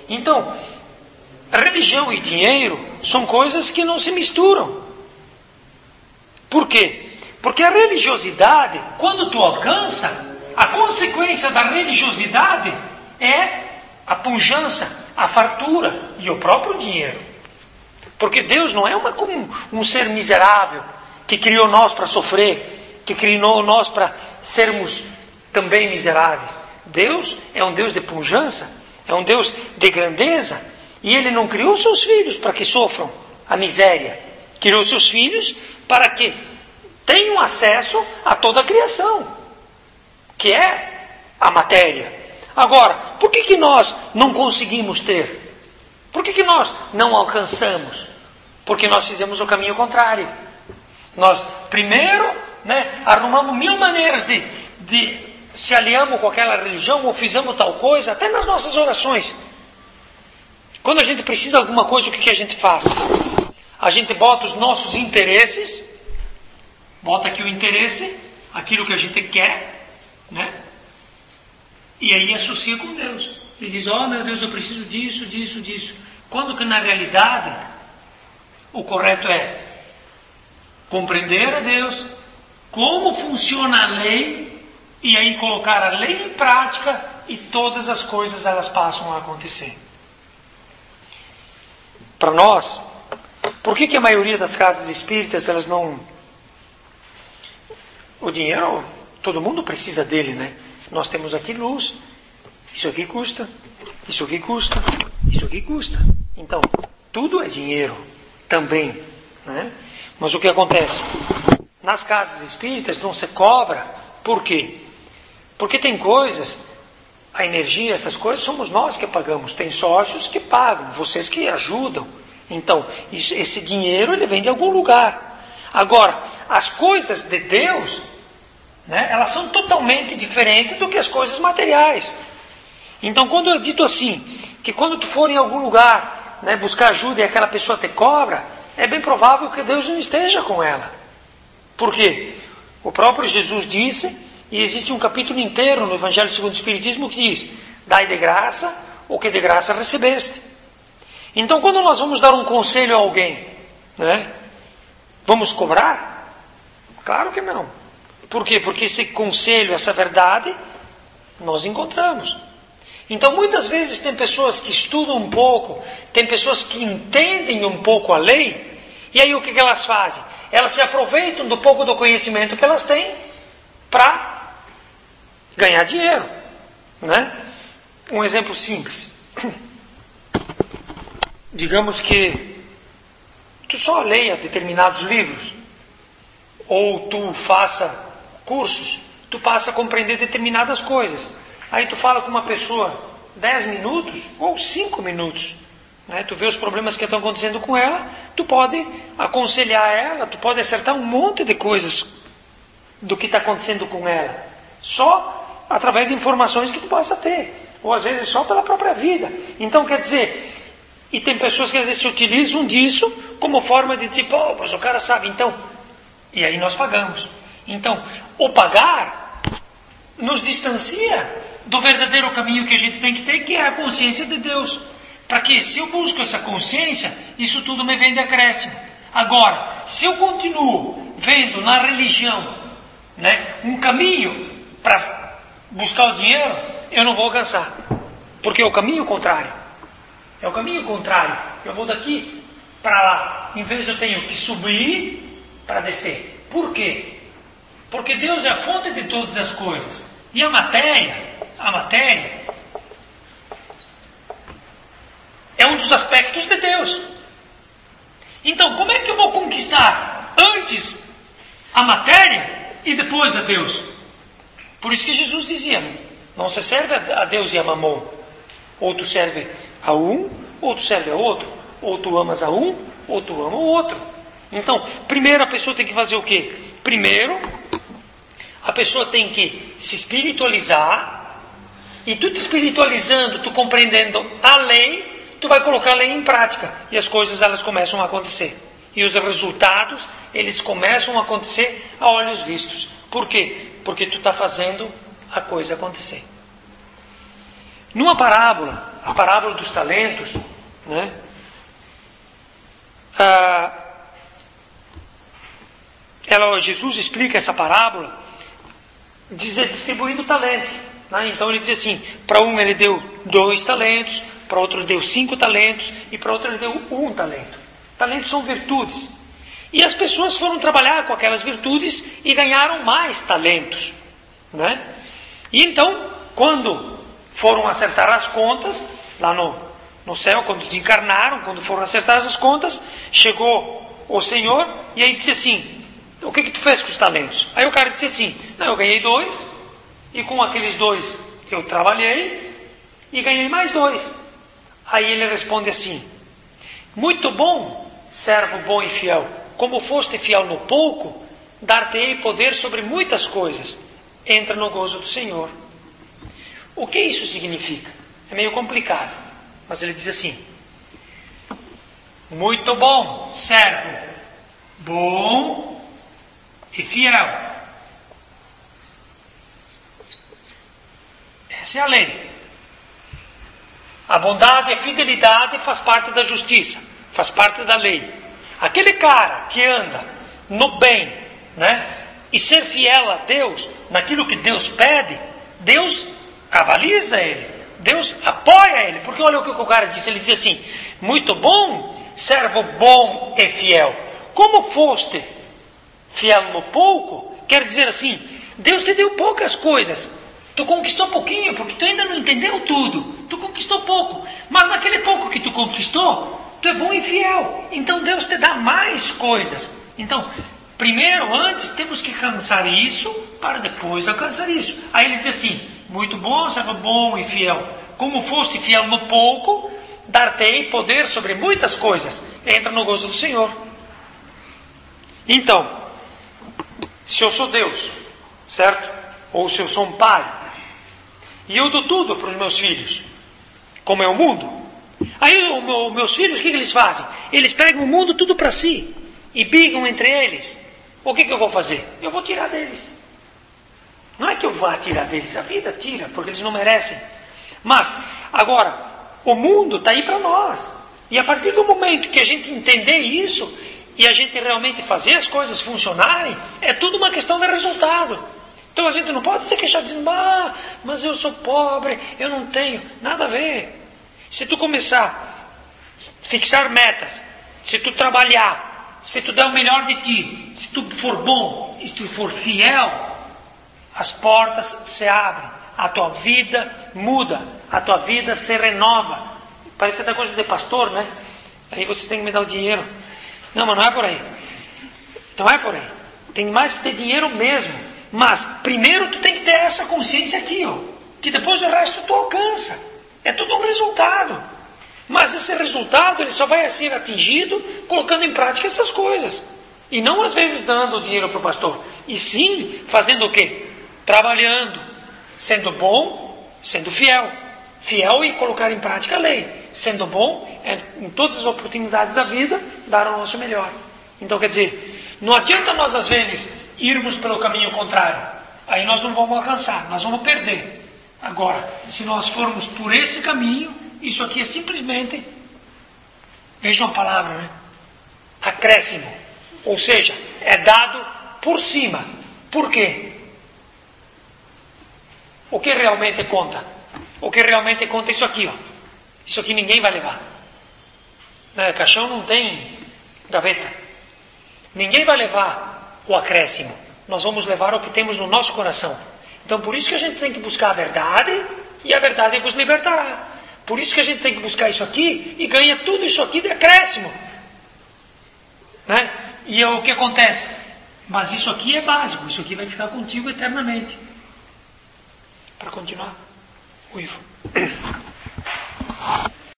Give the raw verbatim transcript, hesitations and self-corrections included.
Então, religião e dinheiro são coisas que não se misturam. Por quê? Porque a religiosidade, quando tu alcança, a consequência da religiosidade é a pujança, a fartura e o próprio dinheiro. Porque Deus não é uma, um, um ser miserável que criou nós para sofrer, que criou nós para sermos também miseráveis. Deus é um Deus de pujança, é um Deus de grandeza, e Ele não criou seus filhos para que sofram a miséria. Criou seus filhos para que tenham acesso a toda a criação, que é a matéria. Agora, por que, que nós não conseguimos ter? Por que, que nós não alcançamos? Porque nós fizemos o caminho contrário. Nós, primeiro, né, arrumamos mil maneiras de, de se aliamos com aquela religião ou fizemos tal coisa, até nas nossas orações. Quando a gente precisa de alguma coisa, o que, que a gente faz? A gente bota os nossos interesses, bota aqui o interesse, aquilo que a gente quer, né? E aí associa com Deus. Ele diz, oh meu Deus, eu preciso disso, disso, disso. Quando que na realidade, o correto é compreender a Deus, como funciona a lei, e aí colocar a lei em prática, e todas as coisas elas passam a acontecer. Para nós, por que, que a maioria das casas espíritas, elas não... O dinheiro, todo mundo precisa dele, né? Nós temos aqui luz, isso aqui custa, isso aqui custa, isso aqui custa. Então, tudo é dinheiro também, né? Mas o que acontece? Nas casas espíritas não se cobra, por quê? Porque tem coisas, a energia, essas coisas, somos nós que pagamos. Tem sócios que pagam, vocês que ajudam. Então, isso, esse dinheiro, ele vem de algum lugar. Agora, as coisas de Deus, né, elas são totalmente diferentes do que as coisas materiais. Então, quando é dito assim, que quando tu for em algum lugar, né, buscar ajuda e aquela pessoa te cobra, é bem provável que Deus não esteja com ela. Por quê? O próprio Jesus disse, e existe um capítulo inteiro no Evangelho segundo o Espiritismo que diz, dai de graça o que de graça recebeste. Então, quando nós vamos dar um conselho a alguém, né, vamos cobrar? Claro que não. Por quê? Porque esse conselho, essa verdade, nós encontramos. Então, muitas vezes tem pessoas que estudam um pouco, tem pessoas que entendem um pouco a lei, e aí o que, que elas fazem? Elas se aproveitam do pouco do conhecimento que elas têm para ganhar dinheiro, né? Um exemplo simples. Digamos que tu só leia determinados livros, ou tu faça cursos, tu passa a compreender determinadas coisas. Aí tu fala com uma pessoa dez minutos ou cinco minutos, né? Tu vê os problemas que estão acontecendo com ela, tu pode aconselhar ela, tu pode acertar um monte de coisas do que está acontecendo com ela, só através de informações que tu possa ter, ou às vezes só pela própria vida. Então, quer dizer, e tem pessoas que às vezes se utilizam disso como forma de dizer, pô, mas o cara sabe, então, e aí nós pagamos. Então, o pagar nos distancia do verdadeiro caminho que a gente tem que ter, que é a consciência de Deus. Para que, se eu busco essa consciência, isso tudo me vem de acréscimo. Agora, se eu continuo vendo na religião, né, um caminho para buscar o dinheiro, eu não vou alcançar. Porque é o caminho contrário. É o caminho contrário. Eu vou daqui para lá. Em vez de eu tenho que subir para descer. Por quê? Porque Deus é a fonte de todas as coisas. E a matéria, a matéria é um dos aspectos de Deus. Então, como é que eu vou conquistar antes a matéria e depois a Deus? Por isso que Jesus dizia, não se serve a Deus e a Mamon. Ou tu serve a um, ou tu serve a outro. Ou tu amas a um, ou tu ama o outro. Então, primeiro a pessoa tem que fazer o quê? Primeiro, a pessoa tem que se espiritualizar. E tu te espiritualizando, tu compreendendo a lei, tu vai colocar a lei em prática. E as coisas, elas começam a acontecer. E os resultados, eles começam a acontecer a olhos vistos. Por quê? Porque tu está fazendo a coisa acontecer. Numa parábola, a parábola dos talentos, né? Ah, ela, Jesus explica essa parábola distribuindo talentos, né? Então ele diz assim, para um ele deu dois talentos, para outro ele deu cinco talentos e para outro ele deu um talento. Talentos são virtudes. E as pessoas foram trabalhar com aquelas virtudes e ganharam mais talentos, né? E então, quando foram acertar as contas, lá no, no céu, quando desencarnaram, quando foram acertar as contas, chegou o Senhor e aí disse assim, o que que tu fez com os talentos? Aí o cara disse assim, não, eu ganhei dois, e com aqueles dois eu trabalhei, e ganhei mais dois. Aí ele responde assim, muito bom, servo bom e fiel, como foste fiel no pouco, dar-te-ei poder sobre muitas coisas, entra no gozo do Senhor. O que isso significa? É meio complicado, mas ele diz assim, muito bom, servo bom e fiel. Essa é a lei. A bondade e a fidelidade faz parte da justiça, faz parte da lei. Aquele cara que anda no bem, né, e ser fiel a Deus, naquilo que Deus pede, Deus avaliza ele, Deus apoia ele, porque olha o que o cara disse, ele disse assim, muito bom, servo bom e fiel, como foste fiel no pouco, quer dizer assim, Deus te deu poucas coisas, tu conquistou pouquinho, porque tu ainda não entendeu tudo, tu conquistou pouco, mas naquele pouco que tu conquistou, tu é bom e fiel, então Deus te dá mais coisas. Então, primeiro, antes, temos que alcançar isso, para depois alcançar isso. Aí ele diz assim, muito bom, servo bom e fiel, como foste fiel no pouco, dar-te-ei poder sobre muitas coisas, entra no gozo do Senhor. Então, se eu sou Deus, certo? Ou se eu sou um pai, e eu dou tudo para os meus filhos, como é o mundo, aí os meus filhos, o que, que eles fazem? Eles pegam o mundo tudo para si, e brigam entre eles. O que, que eu vou fazer? Eu vou tirar deles. Não é que eu vá tirar deles, a vida tira, porque eles não merecem. Mas, agora, o mundo está aí para nós. E a partir do momento que a gente entender isso, e a gente realmente fazer as coisas funcionarem, é tudo uma questão de resultado. Então a gente não pode se queixar dizendo, ah, mas eu sou pobre, eu não tenho, nada a ver. Se tu começar a fixar metas, se tu trabalhar, se tu der o melhor de ti, se tu for bom, se tu for fiel, as portas se abrem, a tua vida muda, a tua vida se renova. Parece até coisa de pastor, né? Aí vocês têm que me dar o dinheiro. Não, mas não é por aí. Não é por aí. Tem mais que ter dinheiro mesmo. Mas, primeiro tu tem que ter essa consciência aqui, ó, que depois o resto tu alcança. É tudo um resultado. Mas esse resultado, ele só vai ser atingido colocando em prática essas coisas. E não às vezes dando o dinheiro para o pastor. E sim, fazendo o quê? Trabalhando, sendo bom, sendo fiel. Fiel e colocar em prática a lei. Sendo bom, é, em todas as oportunidades da vida, dar o nosso melhor. Então, quer dizer, não adianta nós às vezes irmos pelo caminho contrário. Aí nós não vamos alcançar, nós vamos perder. Agora, se nós formos por esse caminho, isso aqui é simplesmente, vejam a palavra, né? Acréscimo. Ou seja, é dado por cima. Por quê? O que realmente conta? O que realmente conta é isso aqui, ó. Isso aqui ninguém vai levar. Né? Caixão não tem gaveta. Ninguém vai levar o acréscimo. Nós vamos levar o que temos no nosso coração. Então por isso que a gente tem que buscar a verdade, e a verdade vos libertará. Por isso que a gente tem que buscar isso aqui, e ganha tudo isso aqui de acréscimo. Né? E é o que acontece? Mas isso aqui é básico, isso aqui vai ficar contigo eternamente. Para continuar, Uivo.